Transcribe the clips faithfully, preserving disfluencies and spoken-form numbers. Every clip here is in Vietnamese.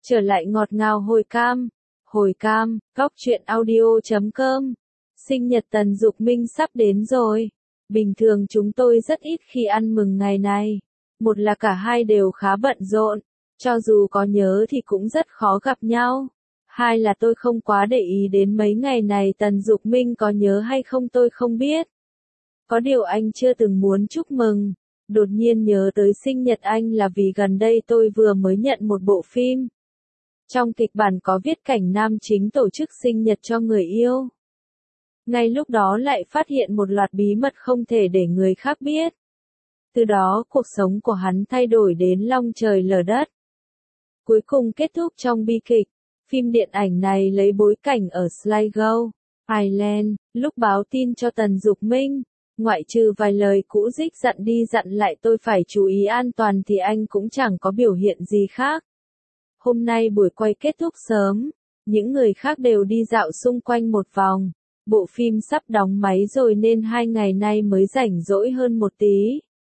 Trở lại ngọt ngào hồi cam. Hồi cam, góc truyện audio chấm com. Sinh nhật Tần Dục Minh sắp đến rồi. Bình thường chúng tôi rất ít khi ăn mừng ngày này. Một là cả hai đều khá bận rộn. Cho dù có nhớ thì cũng rất khó gặp nhau. Hai là tôi không quá để ý đến mấy ngày này Tần Dục Minh có nhớ hay không tôi không biết. Có điều anh chưa từng muốn chúc mừng. Đột nhiên nhớ tới sinh nhật anh là vì gần đây tôi vừa mới nhận một bộ phim. Trong kịch bản có viết cảnh nam chính tổ chức sinh nhật cho người yêu. Ngay lúc đó lại phát hiện một loạt bí mật không thể để người khác biết. Từ đó cuộc sống của hắn thay đổi đến long trời lở đất. Cuối cùng kết thúc trong bi kịch. Phim điện ảnh này lấy bối cảnh ở Sligo, Ireland, lúc báo tin cho Tần Dục Minh. Ngoại trừ vài lời cũ dích dặn đi dặn lại tôi phải chú ý an toàn thì anh cũng chẳng có biểu hiện gì khác. Hôm nay buổi quay kết thúc sớm, những người khác đều đi dạo xung quanh một vòng. Bộ phim sắp đóng máy rồi nên hai ngày nay mới rảnh rỗi hơn một tí.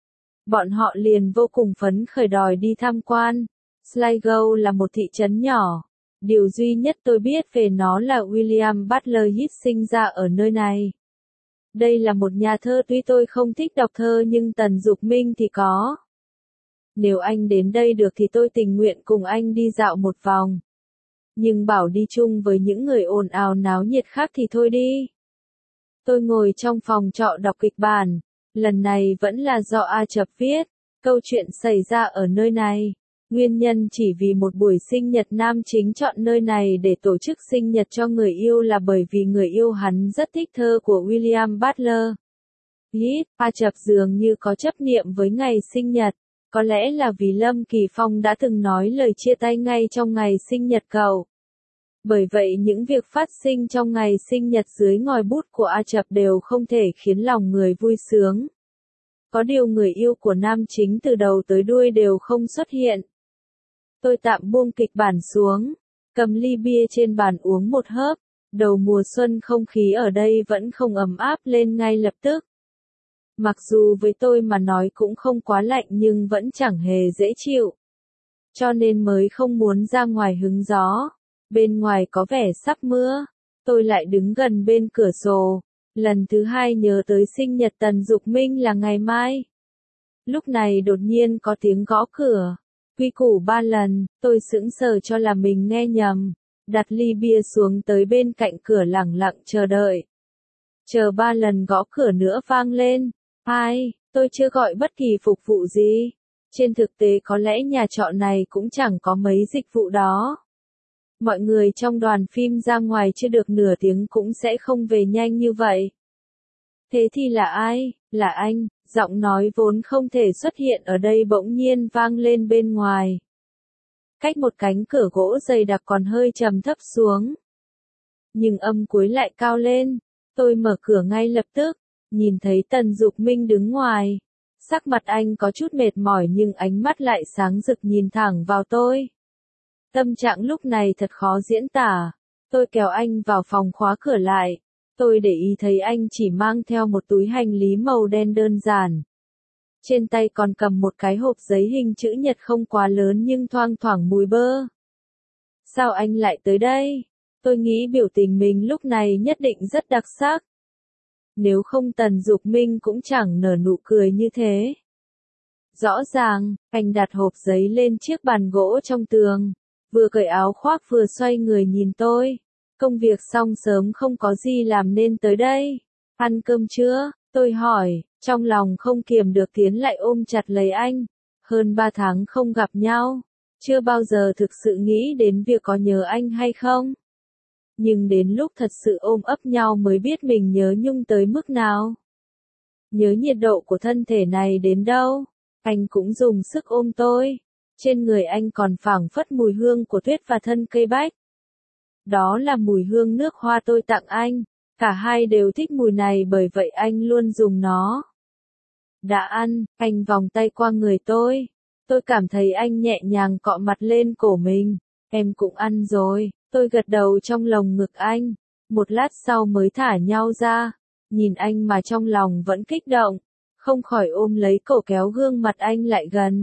Bọn họ liền vô cùng phấn khởi đòi đi tham quan. Sligo là một thị trấn nhỏ. Điều duy nhất tôi biết về nó là William Butler Yeats sinh ra ở nơi này. Đây là một nhà thơ tuy tôi không thích đọc thơ nhưng Tần Dục Minh thì có. Nếu anh đến đây được thì tôi tình nguyện cùng anh đi dạo một vòng. Nhưng bảo đi chung với những người ồn ào náo nhiệt khác thì thôi đi. Tôi ngồi trong phòng trọ đọc kịch bản. Lần này vẫn là do A Chập viết. Câu chuyện xảy ra ở nơi này. Nguyên nhân chỉ vì một buổi sinh nhật nam chính chọn nơi này để tổ chức sinh nhật cho người yêu là bởi vì người yêu hắn rất thích thơ của William Butler Yeats. A Chập dường như có chấp niệm với ngày sinh nhật. Có lẽ là vì Lâm Kỳ Phong đã từng nói lời chia tay ngay trong ngày sinh nhật cậu. Bởi vậy những việc phát sinh trong ngày sinh nhật dưới ngòi bút của A Chập đều không thể khiến lòng người vui sướng. Có điều người yêu của nam chính từ đầu tới đuôi đều không xuất hiện. Tôi tạm buông kịch bản xuống, cầm ly bia trên bàn uống một hớp. Đầu mùa xuân không khí ở đây vẫn không ấm áp lên ngay lập tức. Mặc dù với tôi mà nói cũng không quá lạnh nhưng vẫn chẳng hề dễ chịu. Cho nên mới không muốn ra ngoài hứng gió. Bên ngoài có vẻ sắp mưa. Tôi lại đứng gần bên cửa sổ. Lần thứ hai nhớ tới sinh nhật Tần Dục Minh là ngày mai. Lúc này đột nhiên có tiếng gõ cửa. Quy củ ba lần, tôi sững sờ cho là mình nghe nhầm. Đặt ly bia xuống tới bên cạnh cửa lẳng lặng chờ đợi. Chờ ba lần gõ cửa nữa vang lên. Ai, tôi chưa gọi bất kỳ phục vụ gì. Trên thực tế có lẽ nhà trọ này cũng chẳng có mấy dịch vụ đó. Mọi người trong đoàn phim ra ngoài chưa được nửa tiếng cũng sẽ không về nhanh như vậy. Thế thì là ai? Là anh. Giọng nói vốn không thể xuất hiện ở đây bỗng nhiên vang lên bên ngoài. Cách một cánh cửa gỗ dày đặc còn hơi trầm thấp xuống. Nhưng âm cuối lại cao lên. Tôi mở cửa ngay lập tức. Nhìn thấy Tần Dục Minh đứng ngoài. Sắc mặt anh có chút mệt mỏi nhưng ánh mắt lại sáng rực nhìn thẳng vào tôi. Tâm trạng lúc này thật khó diễn tả. Tôi kéo anh vào phòng khóa cửa lại. Tôi để ý thấy anh chỉ mang theo một túi hành lý màu đen đơn giản. Trên tay còn cầm một cái hộp giấy hình chữ nhật không quá lớn nhưng thoang thoảng mùi bơ. Sao anh lại tới đây? Tôi nghĩ biểu tình mình lúc này nhất định rất đặc sắc. Nếu không Tần Dục Minh cũng chẳng nở nụ cười như thế. Rõ ràng, anh đặt hộp giấy lên chiếc bàn gỗ trong tường. Vừa cởi áo khoác vừa xoay người nhìn tôi. Công việc xong sớm không có gì làm nên tới đây. Ăn cơm chưa? Tôi hỏi, trong lòng không kiềm được tiến lại ôm chặt lấy anh. Hơn ba tháng không gặp nhau. Chưa bao giờ thực sự nghĩ đến việc có nhớ anh hay không. Nhưng đến lúc thật sự ôm ấp nhau mới biết mình nhớ nhung tới mức nào. Nhớ nhiệt độ của thân thể này đến đâu. Anh cũng dùng sức ôm tôi. Trên người anh còn phảng phất mùi hương của tuyết và thân cây bách. Đó là mùi hương nước hoa tôi tặng anh. Cả hai đều thích mùi này bởi vậy anh luôn dùng nó. Đã ăn, anh vòng tay qua người tôi. Tôi cảm thấy anh nhẹ nhàng cọ mặt lên cổ mình. Em cũng ăn rồi. Tôi gật đầu trong lồng ngực anh. Một lát sau mới thả nhau ra. Nhìn anh mà trong lòng vẫn kích động. Không khỏi ôm lấy cổ kéo gương mặt anh lại gần.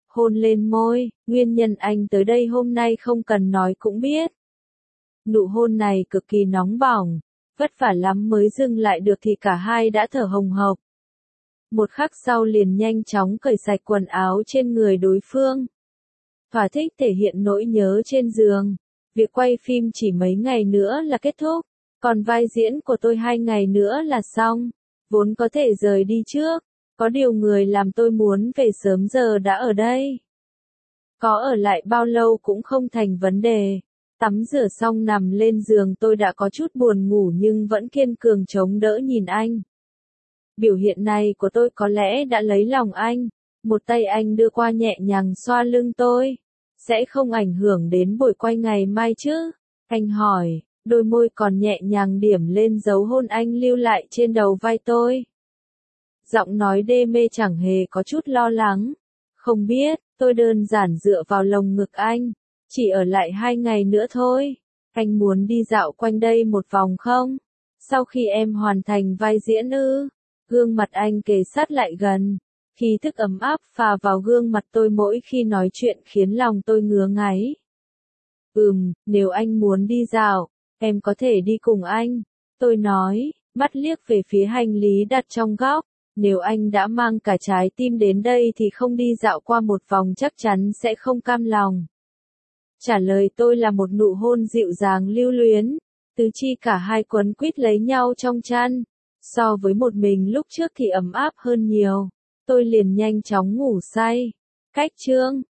hôn lên môi, nguyên nhân anh tới đây hôm nay không cần nói cũng biết. Nụ hôn này cực kỳ nóng bỏng, vất vả lắm mới dừng lại được thì cả hai đã thở hồng hộc. Một khắc sau liền nhanh chóng cởi sạch quần áo trên người đối phương. Thỏa thích thể hiện nỗi nhớ trên giường. Việc quay phim chỉ mấy ngày nữa là kết thúc, còn vai diễn của tôi hai ngày nữa là xong. Vốn có thể rời đi trước, có điều người làm tôi muốn về sớm giờ đã ở đây. Có ở lại bao lâu cũng không thành vấn đề. Tắm rửa xong nằm lên giường tôi đã có chút buồn ngủ nhưng vẫn kiên cường chống đỡ nhìn anh. Biểu hiện này của tôi có lẽ đã lấy lòng anh. Một tay anh đưa qua nhẹ nhàng xoa lưng tôi. Sẽ không ảnh hưởng đến buổi quay ngày mai chứ? Anh hỏi, đôi môi còn nhẹ nhàng điểm lên dấu hôn anh lưu lại trên đầu vai tôi. Giọng nói đê mê chẳng hề có chút lo lắng. Không biết, tôi đơn giản dựa vào lồng ngực anh. Chỉ ở lại hai ngày nữa thôi. Anh muốn đi dạo quanh đây một vòng không? Sau khi em hoàn thành vai diễn ư? Gương mặt anh kề sát lại gần. Khí thức ấm áp phà vào gương mặt tôi mỗi khi nói chuyện khiến lòng tôi ngứa ngáy. Ừm, nếu anh muốn đi dạo, em có thể đi cùng anh. Tôi nói, mắt liếc về phía hành lý đặt trong góc. Nếu anh đã mang cả trái tim đến đây thì không đi dạo qua một vòng chắc chắn sẽ không cam lòng. Trả lời tôi là một nụ hôn dịu dàng lưu luyến. Tứ chi cả hai quấn quýt lấy nhau trong chăn. So với một mình lúc trước thì ấm áp hơn nhiều. Tôi liền nhanh chóng ngủ say. Cách chương